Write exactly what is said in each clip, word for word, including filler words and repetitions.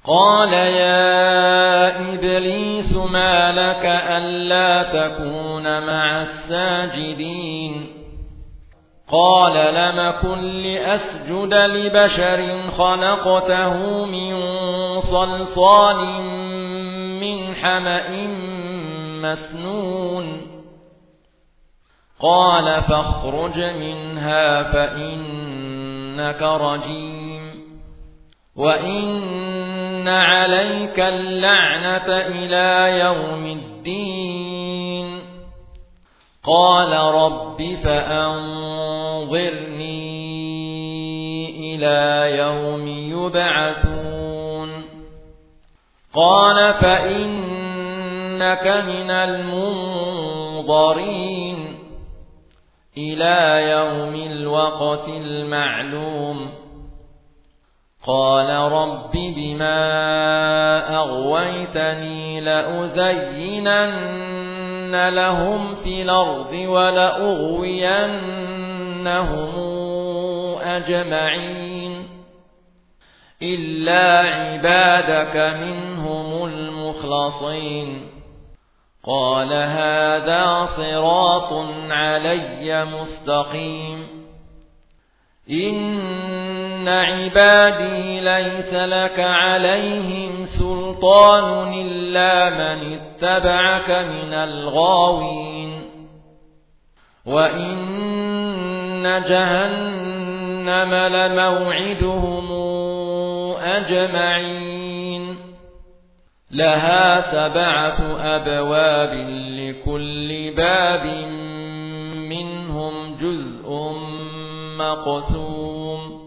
قال يا إبليس ما لك ألا تكون مع الساجدين قال لم كن لأسجد لبشر خلقته من صلصال من حمأ مسنون قال فاخرج منها فإنك رجيم وإن عليك اللعنة إلى يوم الدين قال رب فأنظرني إلى يوم يبعثون قال فإنك من المنظرين إلى يوم الوقت المعلوم قال رب بما أغويتني لأزينن لهم في الأرض ولأغوينهم أجمعين إلا عبادك منهم المخلصين قال هذا صراط علي مستقيم إن عبادي ليس لك عليهم سلطان إلا من اتبعك من الغاوين وإن جهنم لموعدهم أجمعين لها سبعة أبواب لكل باب منهم جزء مقسوم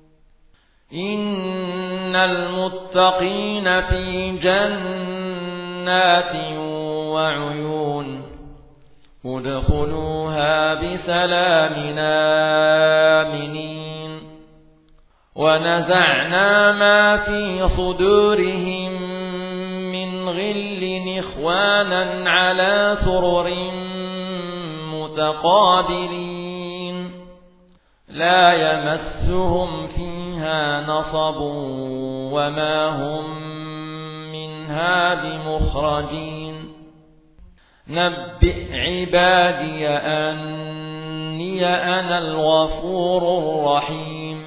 إن المتقين في جنات وعيون ادخلوها بسلام آمنين ونزعنا ما في صدورهم من غل إخوانا على سرر متقابلين لا يمسهم فيها نصب وما هم منها بمخرجين نبئ عبادي أني أنا الغفور الرحيم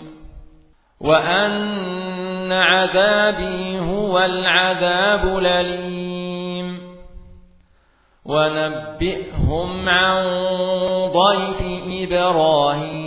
وأن عذابي هو العذاب الأليم ونبئهم عن ضيف إبراهيم